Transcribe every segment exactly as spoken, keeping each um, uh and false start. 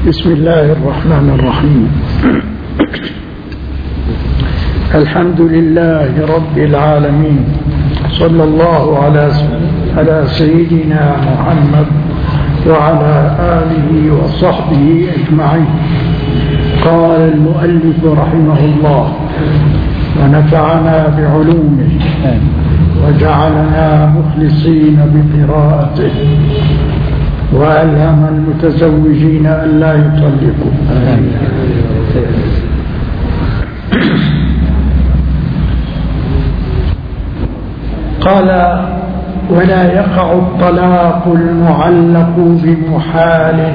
بسم الله الرحمن الرحيم. الحمد لله رب العالمين، صلى الله على على سيدنا محمد وعلى آله وصحبه أجمعين. قال المؤلف رحمه الله: ونفعنا بعلومه وجعلنا مخلصين بقراءته، وألهم المتزوجين أن لا يطلقوا. قال: ولا يقع الطلاق المعلق بمحال.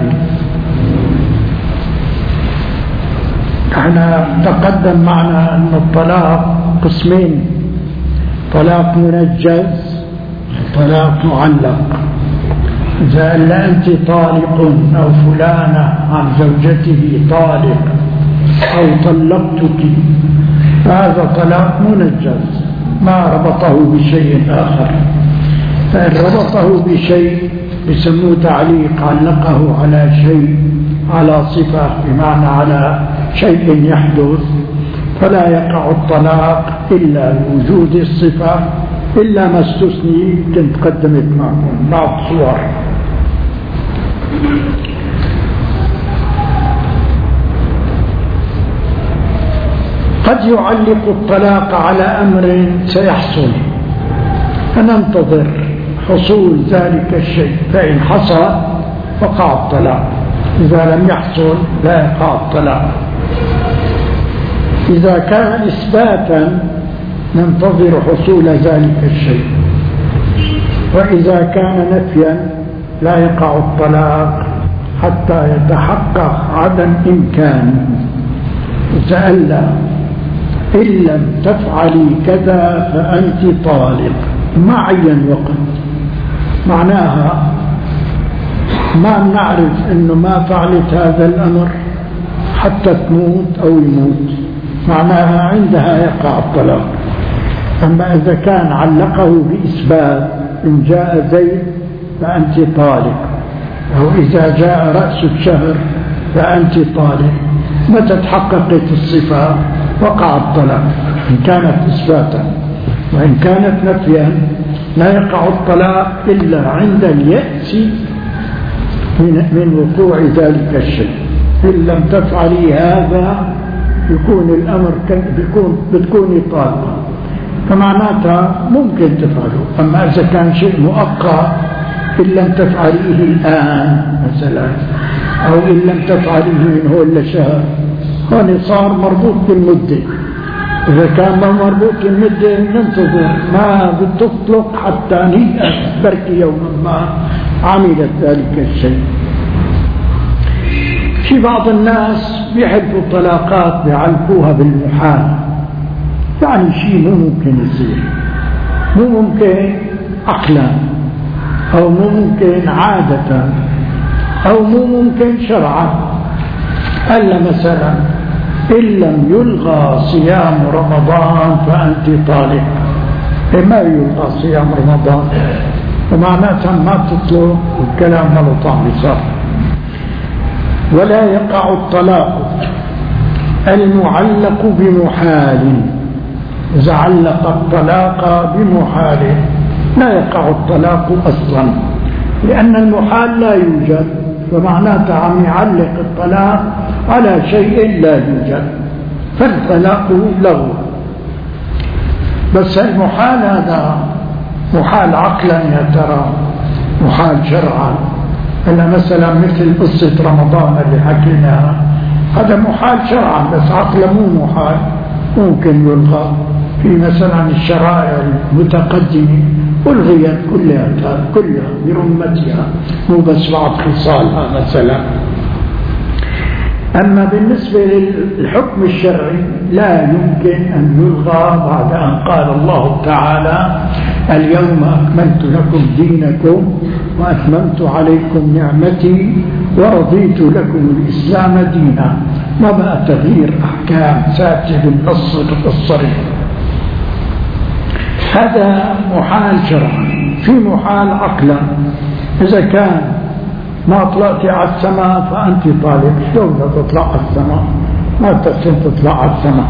احنا تقدم معنا أن الطلاق قسمين: طلاق منجز، طلاق معلق. إذا قال أنت طالق أو فلانة عن زوجته طالق أو طلقتك، فهذا طلاق منجز ما ربطه بشيء آخر. فإن ربطه بشيء يسموه تعليق، علقه على شيء، على صفة، بمعنى على شيء يحدث، فلا يقع الطلاق إلا بوجود الصفة، إلا ما استثني كنت قدمت معكم بعض صور. قد يعلق الطلاق على أمر سيحصل، فننتظر حصول ذلك الشيء، فإن حصل وقع الطلاق، إذا لم يحصل لا يقع الطلاق. إذا كان إثباتا ننتظر حصول ذلك الشيء، وإذا كان نفيا لا يقع الطلاق حتى يتحقق عدم إمكانه. وتألى: إن لم تفعلي كذا فأنت طالق، ما عين وقت. معناها ما نعرف أنه ما فعلت هذا الأمر حتى تموت أو يموت، معناها عندها يقع الطلاق. أما إذا كان علقه بإثبات: إن جاء زيد فأنت طالق، أو إذا جاء رأس الشهر فأنت طالق، متى تحققت الصفة وقع الطلاق إن كانت إثباتا. وإن كانت نفيا لا يقع الطلاق إلا عند اليأس من, من وقوع ذلك الشيء. إن لم تفعلي هذا يكون الأمر بيكون بتكوني طالقة، فمعناتها ممكن تفعله. أما إذا كان شيء مؤقت: إن لم تفعليه الآن مثلا، أو إن لم تفعليه من هو إلا شهر، هون صار مربوط بالمدة. إذا كان ما مربوط بالمدة ننتظر، ما بتطلق حتى نيأس بركي يوما ما عملت ذلك الشيء. في بعض الناس بيحبوا الطلاقات بيعلقوها بالمحال، يعني شيء مو ممكن يصير، مو ممكن عقلا، أو مو ممكن عادة، أو مو ممكن شرعا. ألا مثلا: إن لم يلغى صيام رمضان فأنت طالق. ما يلغى صيام رمضان؟ ومعناتها ما تطلق، والكلام ما له طعم صار. ولا يقع الطلاق المعلق بمحال. إذا علق الطلاق بمحال لا يقع الطلاق أصلا، لأن المحال لا يوجد، فمعناته عم يعلق الطلاق على شيء لا يوجد، فالطلاق لغو. بس المحال هذا محال عقلا يا ترى، محال شرعا. إلا مثلا مثل قصة رمضان اللي حكيناها، هذا محال شرعا، بس عقلا مو محال، ممكن يلغى. في مثلا الشرائع المتقدمة ألغيت كلها كلها برمتها، مو بس بعض خصالها مثلا. أما بالنسبة للحكم الشرعي لا يمكن أن يلغى بعد أن قال الله تعالى: اليوم أكملت لكم دينكم وأتممت عليكم نعمتي ورضيت لكم الإسلام دينا. ما بقى تغيير أحكام ثابتة بالنص الصريح. هذا محال شرعا. في محال عقلا: إذا كان ما طلعتي على السماء فأنت طالق. شلون تطلع على السماء؟ ما تحسن تطلع على السماء.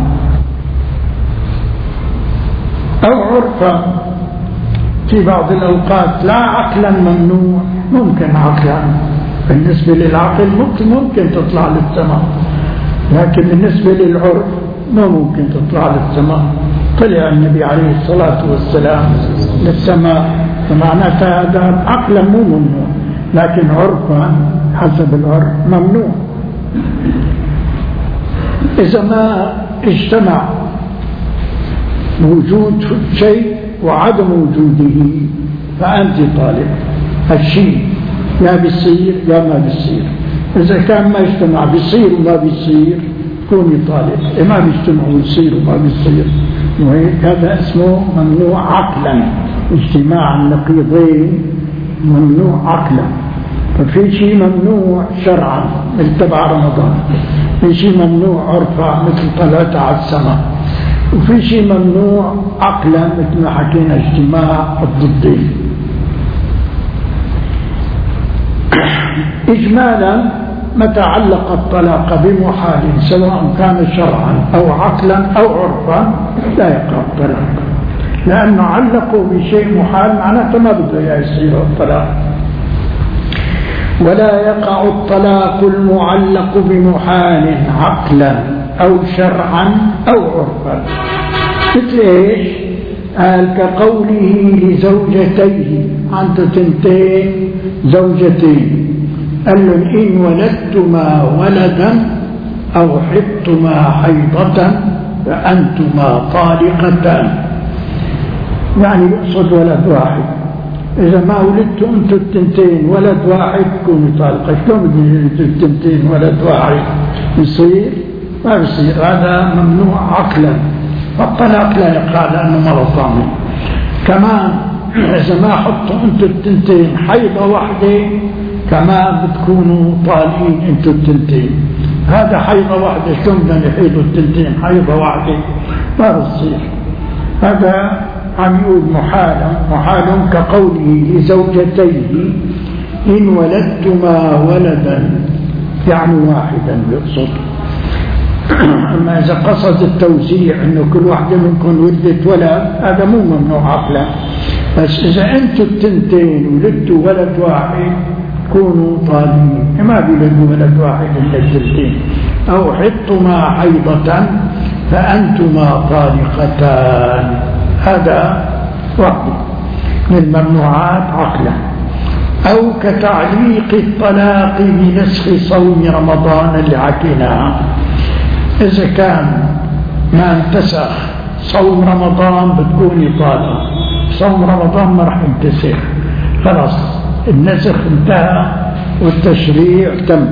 أو عرفا في بعض الأوقات لا عقلا ممنوع، ممكن عقلا بالنسبة للعقل ممكن ممكن تطلع للسماء، لكن بالنسبة للعرف ما ممكن تطلع للسماء. طلع النبي عليه الصلاة والسلام للسماء، فمعناتها هذا عقلا مو ممنوع، لكن عرفا حسب العرف ممنوع. إذا ما اجتمع وجود شيء وعدم وجوده فأنت طالب. الشيء يا بيصير يا ما بيصير، إذا كان ما اجتمع بيصير وما بيصير كوني طالب، ما بيجتمع ويصير وما بيصير، وهيك هذا اسمه ممنوع عقلا. اجتماع النقيضين ممنوع عقلا. ففي شيء ممنوع شرعا مثل تبع رمضان، في شيء ممنوع عرفا مثل طلعت على السماء، وفي شيء ممنوع عقلا مثل ما حكينا اجتماع الضدين. إجمالا متى علق الطلاق بمحال سواء كان شرعا أو عقلا أو عرفا لا يقع الطلاق، لأنه علقوا بشيء محال معناته ما بده يصير الطلاق. ولا يقع الطلاق المعلق بمحال عقلا أو شرعا أو عرفا. مثل إيش؟ قال كقوله لزوجتيه، عنده تنتين زوجتين، قال لهم إن ولدتما ولدا أو حطتما حيضة فأنتما طالقتان، يعني يقصد ولد واحد. إذا ما ولدتوا أنتوا التنتين ولد واحد تكونوا طالقة. شلون بدي التنتين ولد واحد يصير؟ ما بيصير، هذا ممنوع عقلا. فالطلاق لا يقع لأنه مرض ضامن. كمان إذا ما حطوا أنتوا التنتين حيضة واحدة كمان بتكونوا طالقين أنتوا التنتين. هذا حيضة واحدة، شلون بدنا يحيضوا التنتين حيضة واحدة؟ ما بتصير. هذا عم يقول محال محال كقوله لزوجتيه إن ولدتما ولدا، يعني واحدا يقصد. أما إذا قصد التوزيع أنه كل واحدة منكم ولدت ولد هذا مو ممنوع عقلا. بس إذا أنتوا التنتين ولدتوا ولد واحد كونوا طالبين، ما بيولدوا ولد واحد إلا التنتين. أو حطتما حيضة فأنتما طالقتان، هذا واحد من الممنوعات عقلا. أو كتعليق الطلاق بنسخ صوم رمضان اللي حكيناها. إذا كان ما انتسخ صوم رمضان بتكوني طالق، صوم رمضان ما راح ينتسخ، خلاص النسخ انتهى والتشريع تم.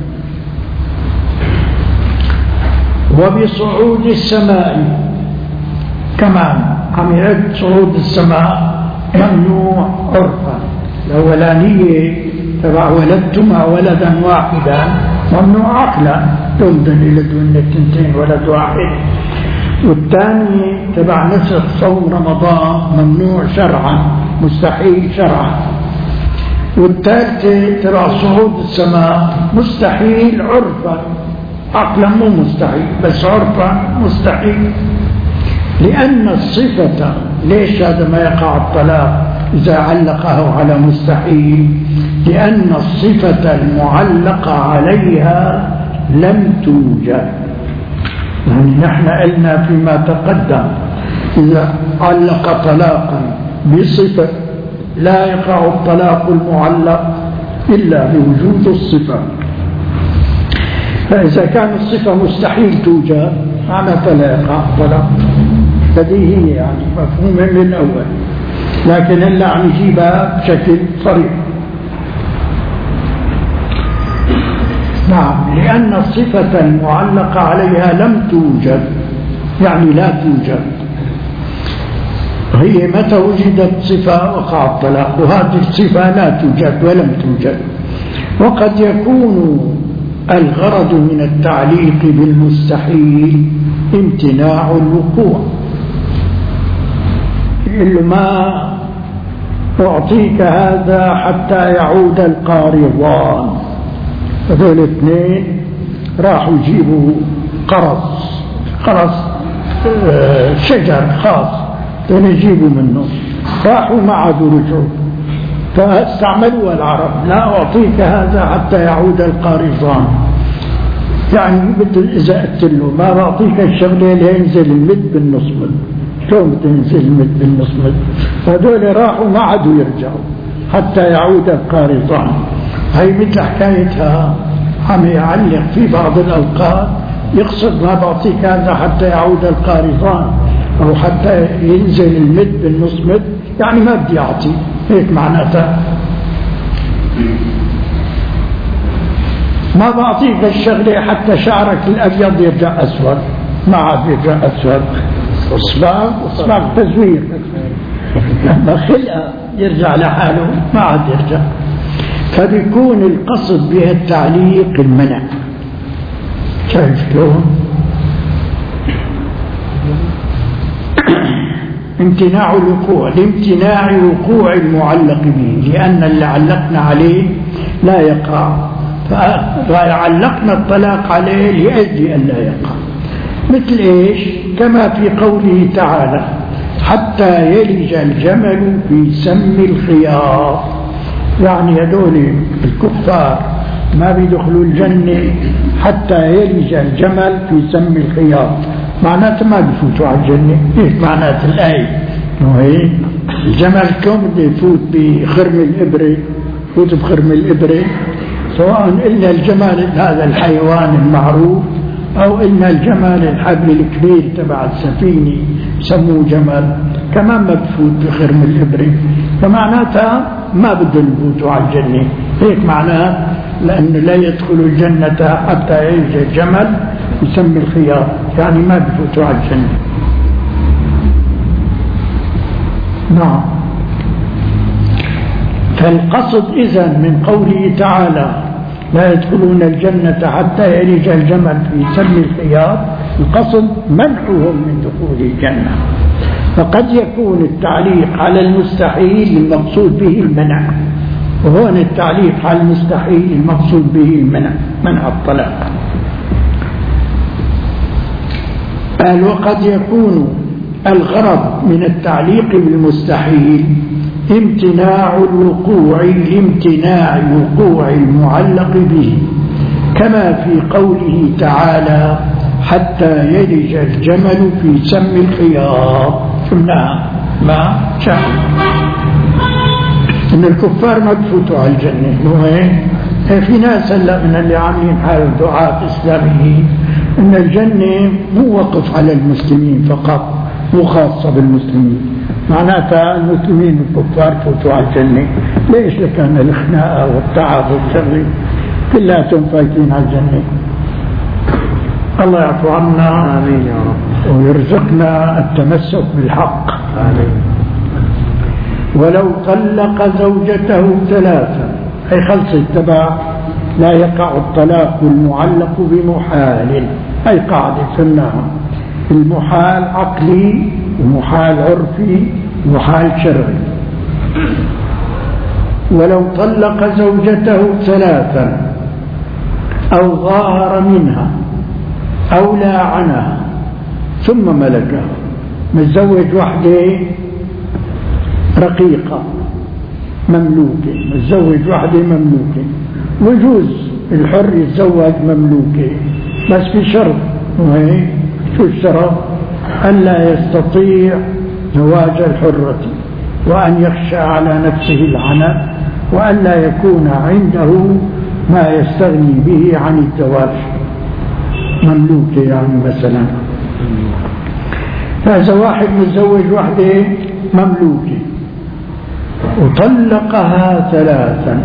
وبصعود السماء كمان عم يعد صعود السماء ممنوع عرفا. الأولانية تبع ولدتما ولدا واحدا ممنوع عقلا، تولدن يلدون التنتين ولد واحد. والثاني تبع نسخ صوم رمضان ممنوع شرعا، مستحيل شرعا. والثالثة تبع صعود السماء مستحيل عرفا، عقلا مو مستحيل بس عرفا مستحيل. لأن الصفة، ليش هذا ما يقع الطلاق إذا علقه على مستحيل؟ لأن الصفة المعلقة عليها لم توجد. يعني نحن قلنا فيما تقدم إذا علق طلاقا بصفة لا يقع الطلاق المعلق إلا بوجود الصفة. فإذا كان الصفة مستحيل توجد معناتها لا يقع الطلاق. بديهية يعني مفهومة من الأول، لكن هلا عم يجيبها بشكل صريح. نعم، لأن الصفة المعلقة عليها لم توجد، يعني لا توجد. هي متى وجدت صفة وقع الطلاق، وهذه الصفة لا توجد ولم توجد. وقد يكون الغرض من التعليق بالمستحيل امتناع الوقوع، اللي ما أعطيك هذا حتى يعود القارضان. هذول الاثنين راحوا يجيبوا قرص قرص شجر خاص يجيبوا منه، راحوا ما عادوا رجعوا، فاستعملوا العرب لا أعطيك هذا حتى يعود القارضان، يعني مثل إذا قلت له ما بعطيك الشغلة اللي ينزل المد بالنص مد، شلون بتنزل المد بالنص مد؟ هذول راحوا ما عادوا يرجعوا حتى يعود القارضان. هي مثل حكايتها عم يعلق في بعض الأوقات يقصد ما بعطيك هذا حتى يعود القارضان أو حتى ينزل المد بالنص مد، يعني ما بدي أعطي، هيك معناتها. ما بعطيك الشغلة حتى شعرك الأبيض يرجع أسود، ما عاد يرجع أسود، إصباغ إصباغ تزوير، لما خلقه يرجع لحاله ما عاد يرجع. فبيكون القصد بها التعليق المنع. شايف شلون؟ امتناع الوقوع لامتناع وقوع المعلق به، لأن اللي علقنا عليه لا يقع، فعلقنا الطلاق عليه لأجل أن لا يقع. مثل إيش؟ كما في قوله تعالى حتى يلج الجمل في سم الخياط، يعني هذول الكفار ما بيدخلوا الجنة حتى يلج الجمل في سم الخياط، معناته ما بيفوتوا على الجنة. إيه معنات الآية؟ إنه الجمل كم بده يفوت بخرم الإبرة، يفوت بخرم الإبرة، سواء إلا الجمل هذا الحيوان المعروف أو إلا الجمل الحبل الكبير تبع السفينة سموه جمل، كمان ما بفوت بخرم الإبرة، فمعناتها ما بدهم يفوتوا على الجنة. هيك معناه لأنه لا يدخل الجنة حتى يلج الجمل يسمي الخياط، يعني ما بفوتوا على الجنة. نعم. فالقصد إذن من قوله تعالى لا يدخلون الجنة حتى يلج الجمل في سم الخياط، القصد منعهم من دخول الجنة. فقد يكون التعليق على المستحيل المقصود به المنع، وهون التعليق على المستحيل المقصود به المنع، منع الطلاق. قال وقد يكون الغرض من التعليق بالمستحيل امتناع الوقوع لامتناع وقوع المعلق به، كما في قوله تعالى حتى يلج الجمل في سم الخياط. شفناها ما شاء ان الكفار ما بفوتوا على الجنة. مو هيك؟ في ناس هلا من اللي عاملين حالهم دعاة اسلاميين ان الجنة مو وقف على المسلمين فقط، مو خاصة بالمسلمين، معناتها المسلمين والكفار فوتوا على الجنة. ليش؟ لكان الخناقة والتعب والشر كلاتهم فايتين على الجنة. الله يعفو عنا آمين يا رب ويرزقنا التمسك بالحق آمين. ولو طلق زوجته ثلاثا، أي خلص تبع لا يقع الطلاق المعلق بمحال، أي قاعدة سمناها المحال عقلي ومحال عرفي ومحال شرعي. ولو طلق زوجته ثلاثا أو ظاهر منها أو لاعنها ثم ملكها، متزوج وحده رقيقة مملوكة، متزوج وحده مملوكة، وجوز الحر يتزوج مملوكة بس بشرط، وهي شو الشرط؟ ألا يستطيع زواج الحرة، وأن يخشى على نفسه العنت، وأن لا يكون عنده ما يستغني به عن الزواج. مملوكة يعني مثلا، هذا واحد متزوج وحده مملوكة وطلقها ثلاثا،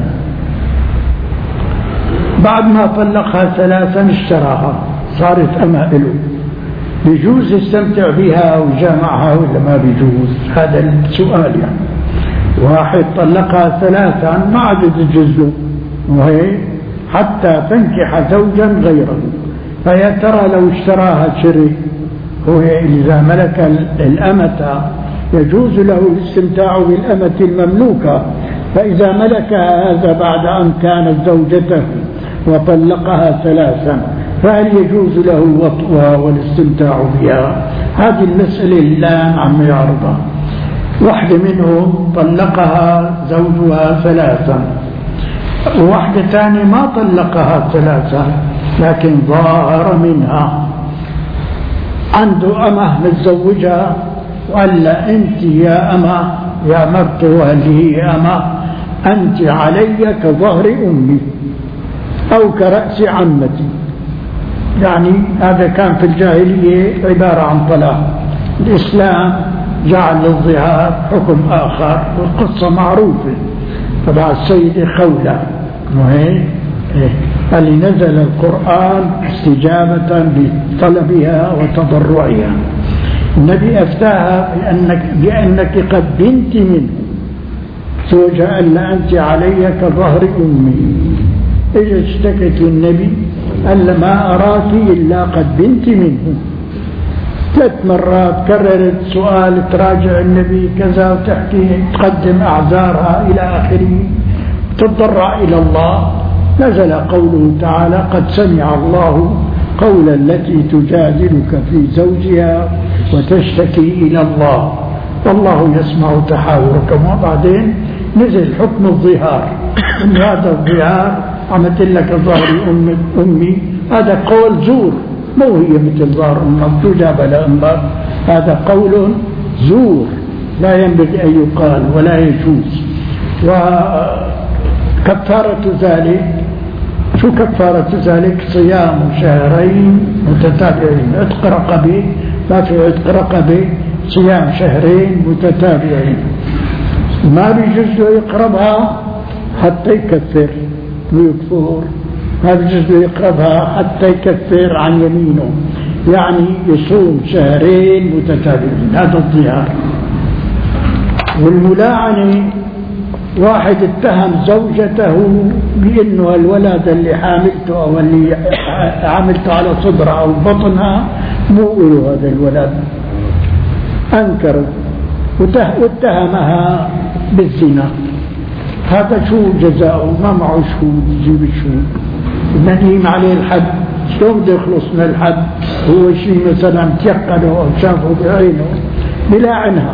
بعد ما طلقها ثلاثا اشتراها صارت أما له، بيجوز يستمتع بها وجامعها ولا ما بيجوز؟ هذا السؤال. يعني واحد طلقها ثلاثا ما عاد تجوز له، وهي حتى تنكح زوجا غيره، فيا ترى لو اشتراها شري، هو إذا ملك الأمة يجوز له الاستمتاع بالأمة المملوكة، فإذا ملكها هذا بعد أن كانت زوجته وطلقها ثلاثا فهل يجوز له وطئها والاستمتاع بها؟ هذه المسألة الآن عم يعرضها. واحدة منهم طلقها زوجها ثلاثا، وواحدة ثانية ما طلقها ثلاثا لكن ظاهر منها، عنده أمه متزوجها وقال لا أنت يا أمه يا مرته اللي هي أمه أنت علي كظهر أمي أو كرأس عمتي. يعني هذا كان في الجاهلية عبارة عن طلاق. الإسلام جعل للظهار حكم آخر والقصة معروفة. طبعا السيدة خولة وهي اللي نزل القرآن استجابة لطلبها وتضرعها. النبي أفتاها بأنك, بأنك قد بنت منه، زوجها قال أنت علي كظهر أمي. إذا اشتكت للنبي قال ما أراك إلا قد بنت منه. ثلاث مرات كررت سؤال تراجع النبي كذا وتحكي تقدم أعذارها إلى آخره، تضرع إلى الله. نزل قوله تعالى قد سمع الله قول التي تجادلك في زوجها وتشتكي إلى الله والله يسمع تحاوركم. وبعدين نزل حكم الظهار، إن هذا الظهار عملت لك ظهر أمي, أمي هذا قول زور، مو هي مثل ظهر أمك تجاب لأمك، هذا قول زور لا ينبغي أن يقال ولا يجوز. وكفارة ذلك شو كفارة ذلك؟ صيام شهرين متتابعين، عتق رقبة، ما في عتق رقبة، صيام شهرين متتابعين. ما بيجوز له يقربها حتى يكفر ويكفر، ما بيجوز له يقربها حتى يكفر عن يمينه، يعني يصوم شهرين متتابعين. هذا الظهار. والملاعنة واحد اتهم زوجته بأنه الولد اللي حاملته أو اللي عملته على صدرها أو بطنها مو له هذا الولد، أنكر واتهمها بالزنا. هذا شو جزاؤه؟ ما معه شهود، يجيب الشهود نقيم عليه الحد. شلون بده يخلص من الحد؟ هو شيء مثلا تيقنه أو شافه بعينه بلاعنها،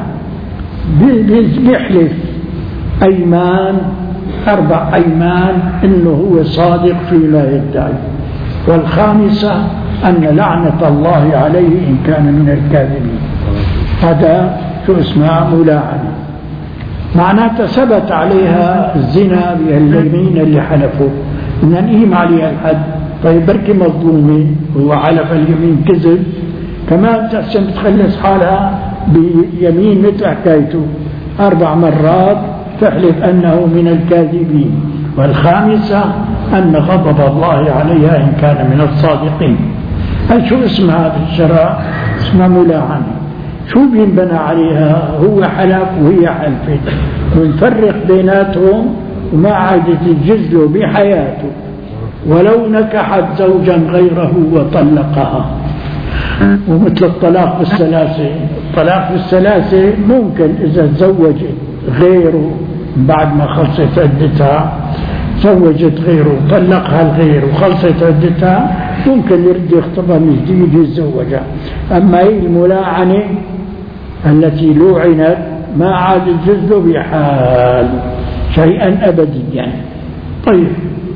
بيحلف أيمان، أربع أيمان إنه هو صادق فيما يدعي، والخامسة أن لعنة الله عليه إن كان من الكاذبين. هذا شو اسمها؟ ملاعنة. معناته ثبت عليها الزنا باليمين اللي حلفوا، نقيم عليها الحد. طيب بركي مظلومة وهو حلف اليمين كذب، كمان تحسن تخلص حالها بيمين مثل حكايته أربع مرات تحلف أنه من الكاذبين، والخامسة أن غضب الله عليها إن كان من الصادقين. هل شو اسم هذا الشرع؟ اسمه ملاعنة. شو بينبنى عليها؟ هو حلف وهي حلفت، ونفرق بيناتهم وما عادت تجزله بحياته ولو نكحت زوجا غيره وطلقها. ومثل الطلاق بالثلاثة، الطلاق بالثلاثة ممكن إذا تزوجت غيره بعد ما خلصت عدتها، زوجت غيره طلقها الغير وخلصت عدتها، ممكن يرد يخطبها من جديد يتزوجها. أما هي الملاعنة التي لوعنت ما عاد الجزء بحال شيئا أبديا. طيب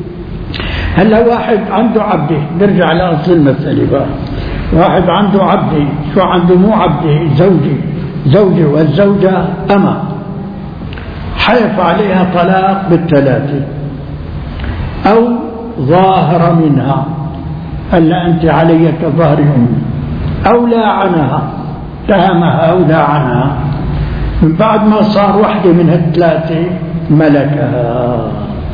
هلا واحد عنده عبده، نرجع لأصل المسألة بقى. واحد عنده عبده، شو عنده؟ مو عبده، زوجي، زوجي والزوجة أما، حلف عليها طلاق بالثلاثة أو ظاهر منها ألا أنت علي كظهر أمي، أو لاعنها، اتهمها أو لاعنها. من بعد ما صار واحدة من الثلاثة ملكها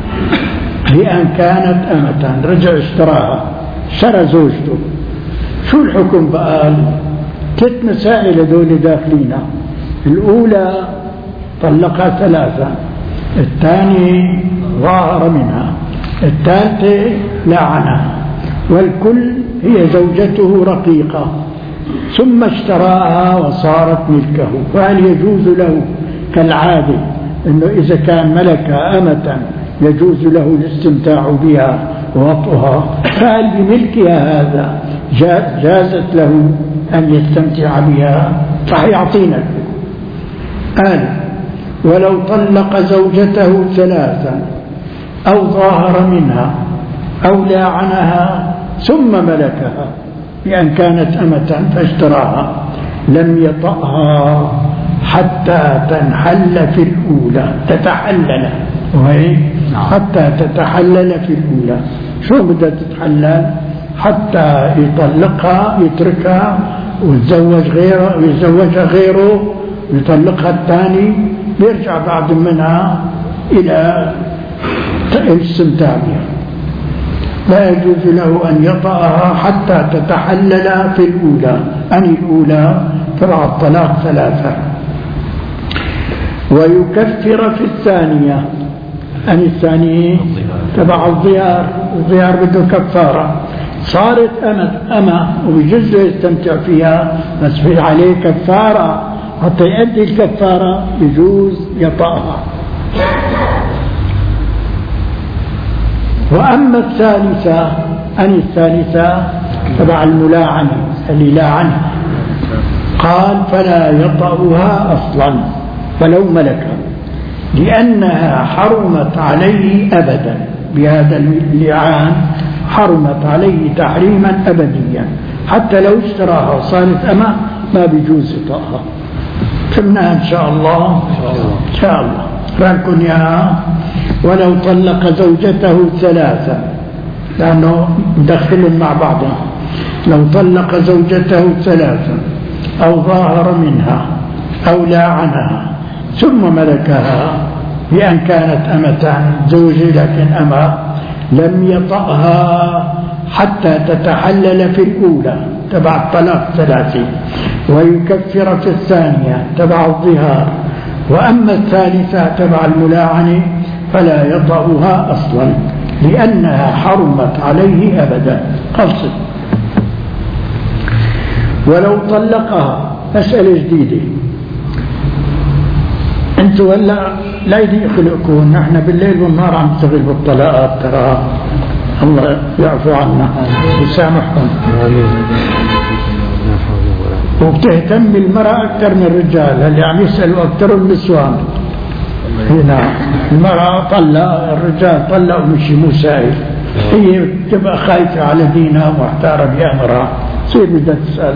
بأن كانت أمة، رجع اشتراها، اشترى زوجته. شو الحكم بقى؟ ثلاث مسائل هذول داخلينا. الأولى طلقها ثلاثة، الثاني ظاهر منها، الثالثة لعنها، والكل هي زوجته رقيقة ثم اشتراها وصارت ملكه، فهل يجوز له كالعادة أنه إذا كان ملك أمة يجوز له الاستمتاع بها ووطئها، فهل بملكها هذا جازت له أن يستمتع بها؟ راح يعطينا. قال ولو طلق زوجته ثلاثا أو ظاهر منها أو لاعنها ثم ملكها بأن كانت أمة فاشتراها لم يطأها حتى تنحل في الأولى، تتحلل وهي حتى تتحلل في الأولى. شو بدها تتحلل؟ حتى يطلقها يتركها ويتزوج غيره ويتزوجها غيره ويطلقها الثاني، بيرجع بعد منها إلى الاستمتاع بها. لا يجوز له أن يطأها حتى تتحلل في الأولى. أن الأولى تبع الطلاق ثلاثة. ويكفر في الثانية. أن الثانية تبع الظهار، الظهار بده كفارة. صارت أمة أمة وبجوز يستمتع فيها بس في عليه كفارة، حتى يؤدي الكفارة يجوز يطأها. وأما الثالثة أن الثالثة تبع الملاعنة اللي لاعنها، قال فلا يطأها أصلا ولو ملكها، لأنها حرمت عليه أبدا. بهذا اللعان حرمت عليه تحريما أبديا، حتى لو اشتراها وصارت أمة ما بيجوز يطأها. فهمنا إن شاء الله؟ إن شاء الله. فانكن يا ولو طلق زوجته ثلاثة، لأنه مدخل مع بعضها. لو طلق زوجته ثلاثة أو ظاهر منها أو لاعنها ثم ملكها بأن كانت أمة زوجي لكن أمة، لم يطأها حتى تتحلل في الأولى تبع الطلاق ثلاثة، ويكفر في الثانية تبع الظهار. وأما الثالثة تبع الملاعنة فلا يطأها أصلا لأنها حرمت عليه أبدا. قصد ولو طلقها، مسألة جديدة. انتوا هلا لا يدي يخلقكم، نحن بالليل والنهار عم نشتغل بالطلاقات، ترى الله يعفو عنا ويسامحكم. وبتهتم بالمرأة أكثر من الرجال، اللي عم يسألوا أكثر النسوان. هنا المرأة طلق، الرجال طلق ومشي مو سائل، هي بتبقى خايفة على دينها ومحتارة بأمرها، تصير بدها تسأل.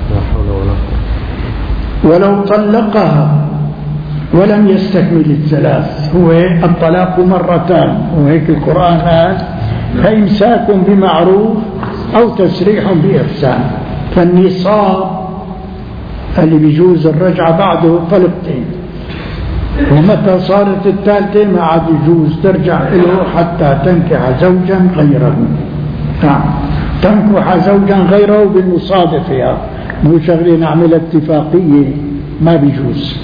ولو طلقها ولم يستكمل الثلاث، هو الطلاق مرتان، وهيك القرآن قال فإمساك بمعروف أو تسريح بإحسان. فالنصاب اللي بيجوز الرجعة بعده طلقتين، ومتى صارت الثالثة ما عاد يجوز ترجع له حتى تنكح زوجا غيره. نعم، تنكح زوجا غيره بالمصادفة، مو شغلة نعمل اتفاقية، ما بيجوز.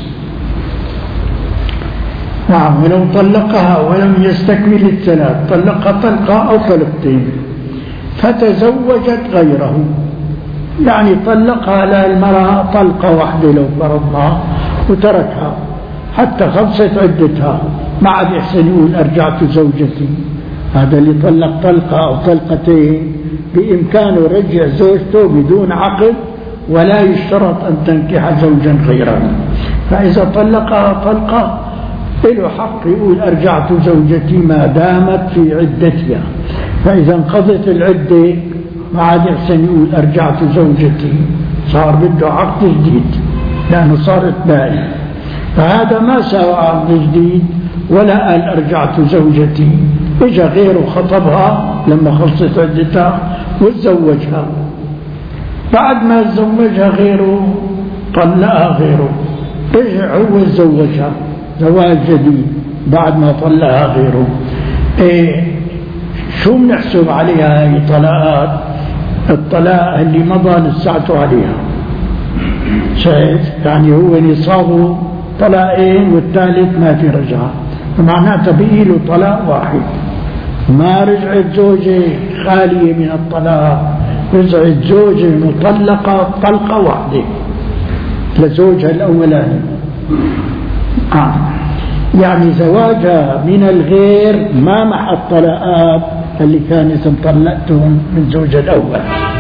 نعم. ولو طلقها ولم يستكمل الثلاث، طلقها طلقة أو طلقتين فتزوجت غيره، يعني طلقها للمرأة طلقة واحدة لو فرضنا وتركها حتى خلصت عدتها، ما عاد يحسن يقول أرجعت زوجتي. هذا اللي طلق طلقة أو طلقتين بإمكانه رجع زوجته بدون عقد، ولا يشترط أن تنكح زوجا غيره. فإذا طلقها طلقة له حق يقول أرجعت زوجتي ما دامت في عدتها، فإذا انقضت العدة ما عاد يحسن يقول أرجعت زوجتي، صار بده عقد جديد لأنه صارت بائن. فهذا ما سوى عقد جديد ولا قال أرجعت زوجتي، إجا غيره خطبها لما خلصت عدتها وتزوجها، بعد ما تزوجها غيره طلقها غيره، رجع هو تزوجها زواج جديد بعد ما طلقها غيره. إيه شو بنحسب عليها هاي طلاقات؟ الطلاق اللي مضى لساته عليها، شايف؟ يعني هو نصابه طلاقين والثالث ما في رجعة، فمعناته بقي له طلاق واحد، ما رجعت زوجة خالية من الطلاق رجعت زوجة مطلقة طلقة واحدة لزوجها الأولاني. آه. يعني زواجها من الغير ما محى الطلاقات اللي كانت مطلقتهم من زوجها الأول.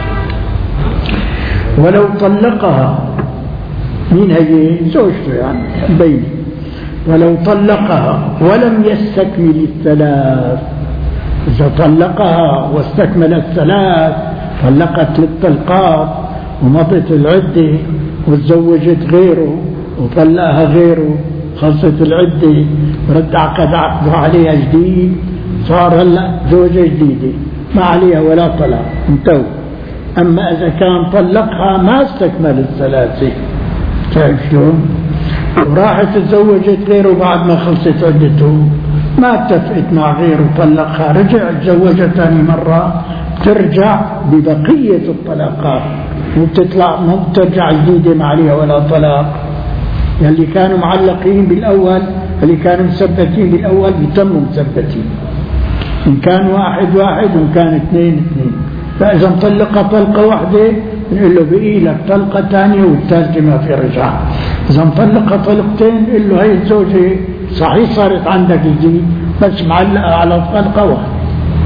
ولو طلقها من هي زوجته يعني بيني، ولو طلقها ولم يستكمل الثلاث، إذا طلقها واستكمل الثلاث طلقت للطلقات ومضت العدة وتزوجت غيره وطلقها غيره، خلصت العدة ورد عقد عقده عليها جديد، صار هلا زوجة جديدة ما عليها ولا طلاق انتو. أما إذا كان طلقها ما استكمل الثلاثة، شايف شلون؟ وراحت تزوجت غيره بعد ما خلصت عدته، ما اتفقت مع غيره طلقها، رجع تزوجها ثاني مرة، ترجع ببقية الطلاقات وبتطلع مو بترجع جديدة ما عليها ولا طلاق. يلي كانوا معلقين بالأول، اللي كانوا مثبتين بالأول بيتموا مثبتين، إن كان واحد واحد وإن كان اثنين اثنين. فإذا مطلقة طلقة واحدة نقول له بقي لك طلقة ثانية والثالثة ما في رجعة. إذا مطلقة طلقتين نقول له هي الزوجة صحيح صارت عندك جديد بس معلقة على طلقة واحدة.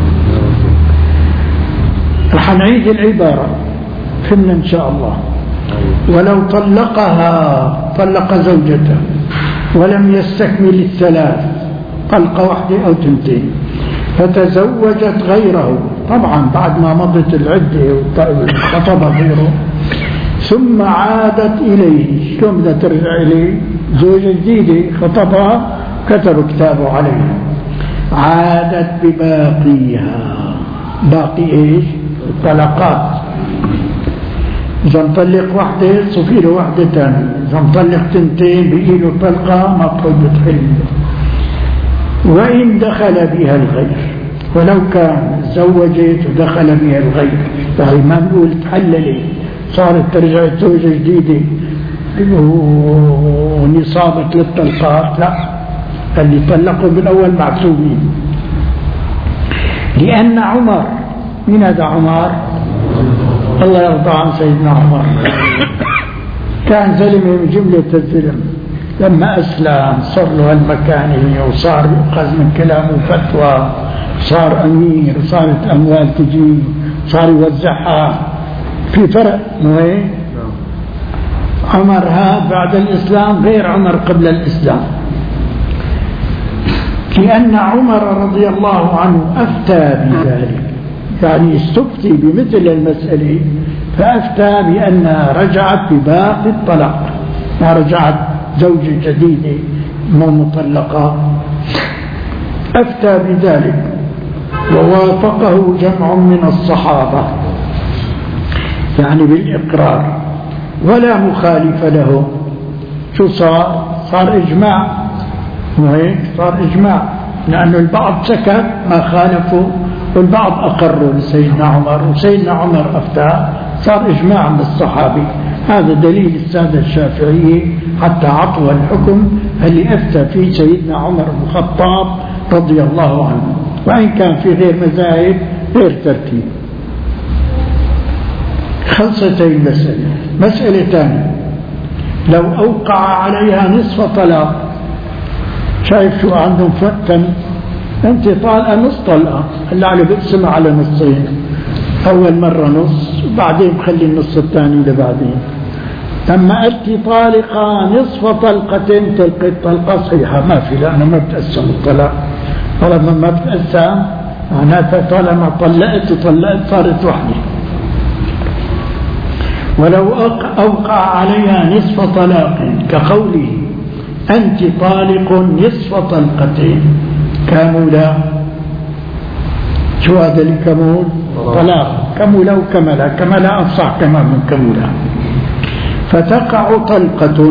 رح نعيد العبارة فهمنا إن شاء الله. ولو طلقها طلق زوجته ولم يستكمل الثلاث، طلقة واحدة أو تنتين، فتزوجت غيره، طبعا بعد ما مضت العدة وخطب غيره، ثم عادت إليه. شلون بدها ترجع إليه؟ زوجة جديدة خطبها كتبوا كتابه عليه، عادت بباقيها. باقي إيش؟ الطلقات. إذا مطلق واحدة صفي له واحدة ثانية، إذا مطلق تنتين بقي له طلقة مفروض بتحل. وإن دخل بها الغير، ولو كان تزوجت ودخل بها الغير، يعني ما نقول تحللي صارت ترجع زوجة جديدة ونصابت للطلقات، لا، اللي طلقوا بالأول معصومين. لأن عمر، من هذا عمر؟ الله يرضى عن سيدنا عمر، كان زلمة من جملة الزلم، لما أسلم صار له هالمكانة وصار يؤخذ من كلامه فتوى، صار أمير، صارت أموال تجي، صار يوزعها. في فرق مو هيك؟ عمر هذا بعد الإسلام غير عمر قبل الإسلام، لأن عمر رضي الله عنه أفتى بذلك، يعني استفتي بمثل المسألة فأفتى بأنها رجعت بباقي الطلاق، ما رجعت زوجة جديدة مو مطلقة. أفتى بذلك ووافقه جمع من الصحابة يعني بالإقرار، ولا مخالف له. شو صار؟ صار إجماع، مو هيك؟ صار إجماع، لأنه البعض سكت ما خالفوا والبعض أقروا لسيدنا عمر، وسيدنا عمر أفتى، صار إجماع بالصحابي. هذا دليل السادة الشافعية حتى عطوا الحكم اللي أفتى فيه سيدنا عمر بن الخطاب رضي الله عنه، وإن كان في غير مذاهب غير ترتيب. خلصت المسألة. مسألة ثانية، لو أوقع عليها نصف طلاق، شايف شو عندهم فتن؟ أنت طالقة نص طلقة، اللي على بقسمها على نصين، أول مرة نص وبعدين بخلي النص الثاني لبعدين. أما أنت طالقة نصف طلقتين تلقيت طلقة صحيحة ما في، لأنه ما بتقسم الطلاق. طالما ما بتقسم معناتها طالما طلقت وطلقت صارت وحدة. ولو أوقع عليها نصف طلاق كقوله أنت طالق نصف طلقتين كامولا. شو هذا الكمول؟ طلاق كمولا وكملا، كملا أفصح كمان من كمولا. فتقع طلقة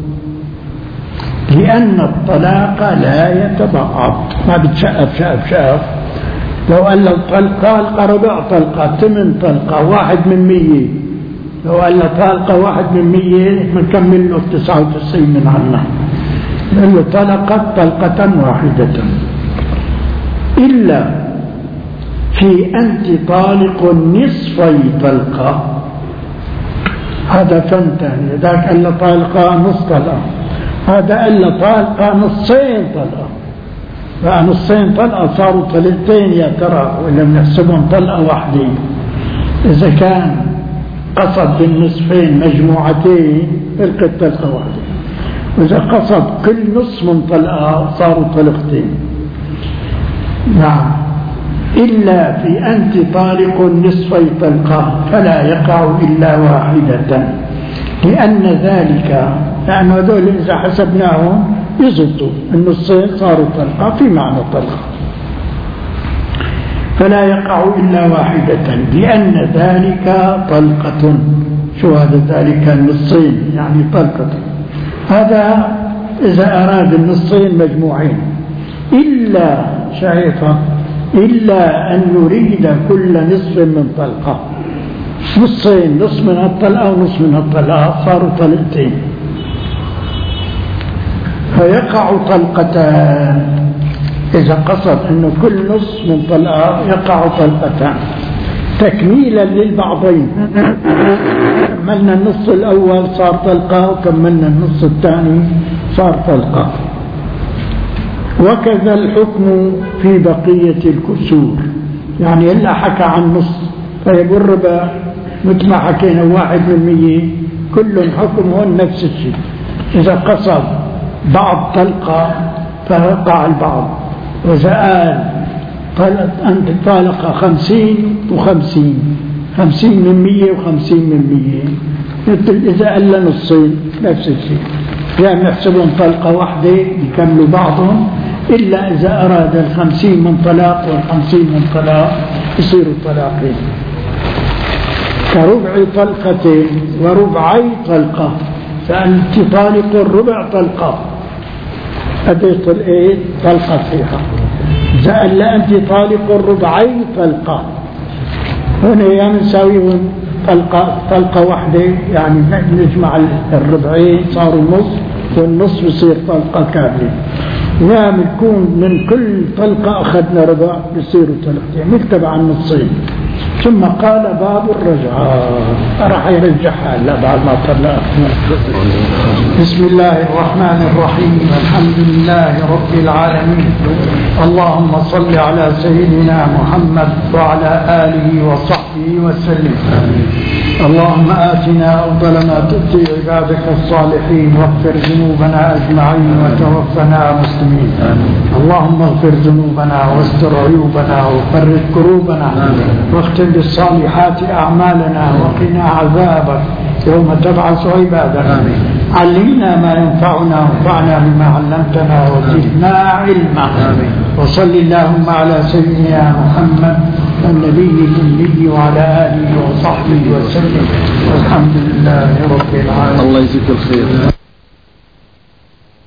لأن الطلاق لا يتبعض، ما بتشقف شقف شقف. لو قال له طلقة ربع طلقة، ثمن طلقة، واحد من مية. لو قال له طلقة واحد من مية بنكمل له تسعة وتسعين من عنا، نقول له طلقت طلقة واحدة. إلا في أنت طالق نصفي طلقة، هذا فانتهي. ذاك ألا طالقة نص طلقة، هذا ألا طالقة نصين طلقة. فنصين طلقة صاروا طلقتين يا ترى، ولا بنحسبهم طلقة واحدة؟ إذا كان قصد بالنصفين مجموعتين طلقت طلقة واحدة، وإذا قصد كل نصف من طلقة صاروا طلقتين. نعم. إلا في أنت طالق نصفي طلقة فلا يقع إلا واحدة، لأن ذلك لأن هذول إذا حسبناهم يزبطوا النصين صاروا طلقة في معنى طلقة، فلا يقع إلا واحدة لأن ذلك طلقة. شو هذا ذلك؟ النصين يعني طلقة. هذا إذا أراد النصين مجموعين. إلا شايفة إلا أن يريد كل نصف من طلقة، نصين، نص من الطلقة ونص من الطلقة صاروا طلقتين، فيقع طلقتان. إذا قصد أنه كل نص من طلقة يقع طلقتان تكميلا للبعضين. كملنا النص الأول صار طلقة، وكملنا النص الثاني صار طلقة. وكذا الحكم في بقية الكسور، يعني إلا حكى عن نص فيقول الربا مثل ما حكينا واحد من مية، كل حكمه نفس الشيء. إذا قصد بعض طلقة فيقع البعض، وإذا قال أنت طالقة خمسين وخمسين، خمسين من مية وخمسين من مية، مثل إذا قال نصين نفس الشيء، يعني يحسبون طلقة واحدة يكملوا بعضهم، إلا إذا أراد الخمسين من طلاق والخمسين من طلاق يصيروا طلاقين. كربع طلقتين وربعي طلقة، فأنت طالق الربع طلقة، أدي طلقين طلقة فيها. إذا قال لا أنت طالق الربعي طلقة، هنا يعني نساويهم طلقة طلقة واحدة، يعني نجمع الربعين صاروا نص، والنص يصير طلقة كاملة. نعم يكون من كل طلقة أخذنا ربع يصيروا طلقتين، مكتب عن نصين. ثم قال باب الرجعة، راح يرجعها لا بعد ما طلق. بسم الله الرحمن الرحيم، الحمد لله رب العالمين، اللهم صل على سيدنا محمد وعلى آله وصحبه وسلم. اللهم آتنا أفضل ما تؤتي عبادك الصالحين، واغفر ذنوبنا أجمعين وتوفنا مسلمين. اللهم اغفر ذنوبنا واستر عيوبنا وفرج كروبنا، واختم بالصالحات أعمالنا، وقنا عذابك يوم تبعث عبادك. علمنا ما ينفعنا وانفعنا بما علمتنا وزدنا علما. وصل اللهم على سيدنا محمد النبي الأمي وعلى آله وصحبه وسلم، والحمد لله رب العالمين. الله يجزيك الخير.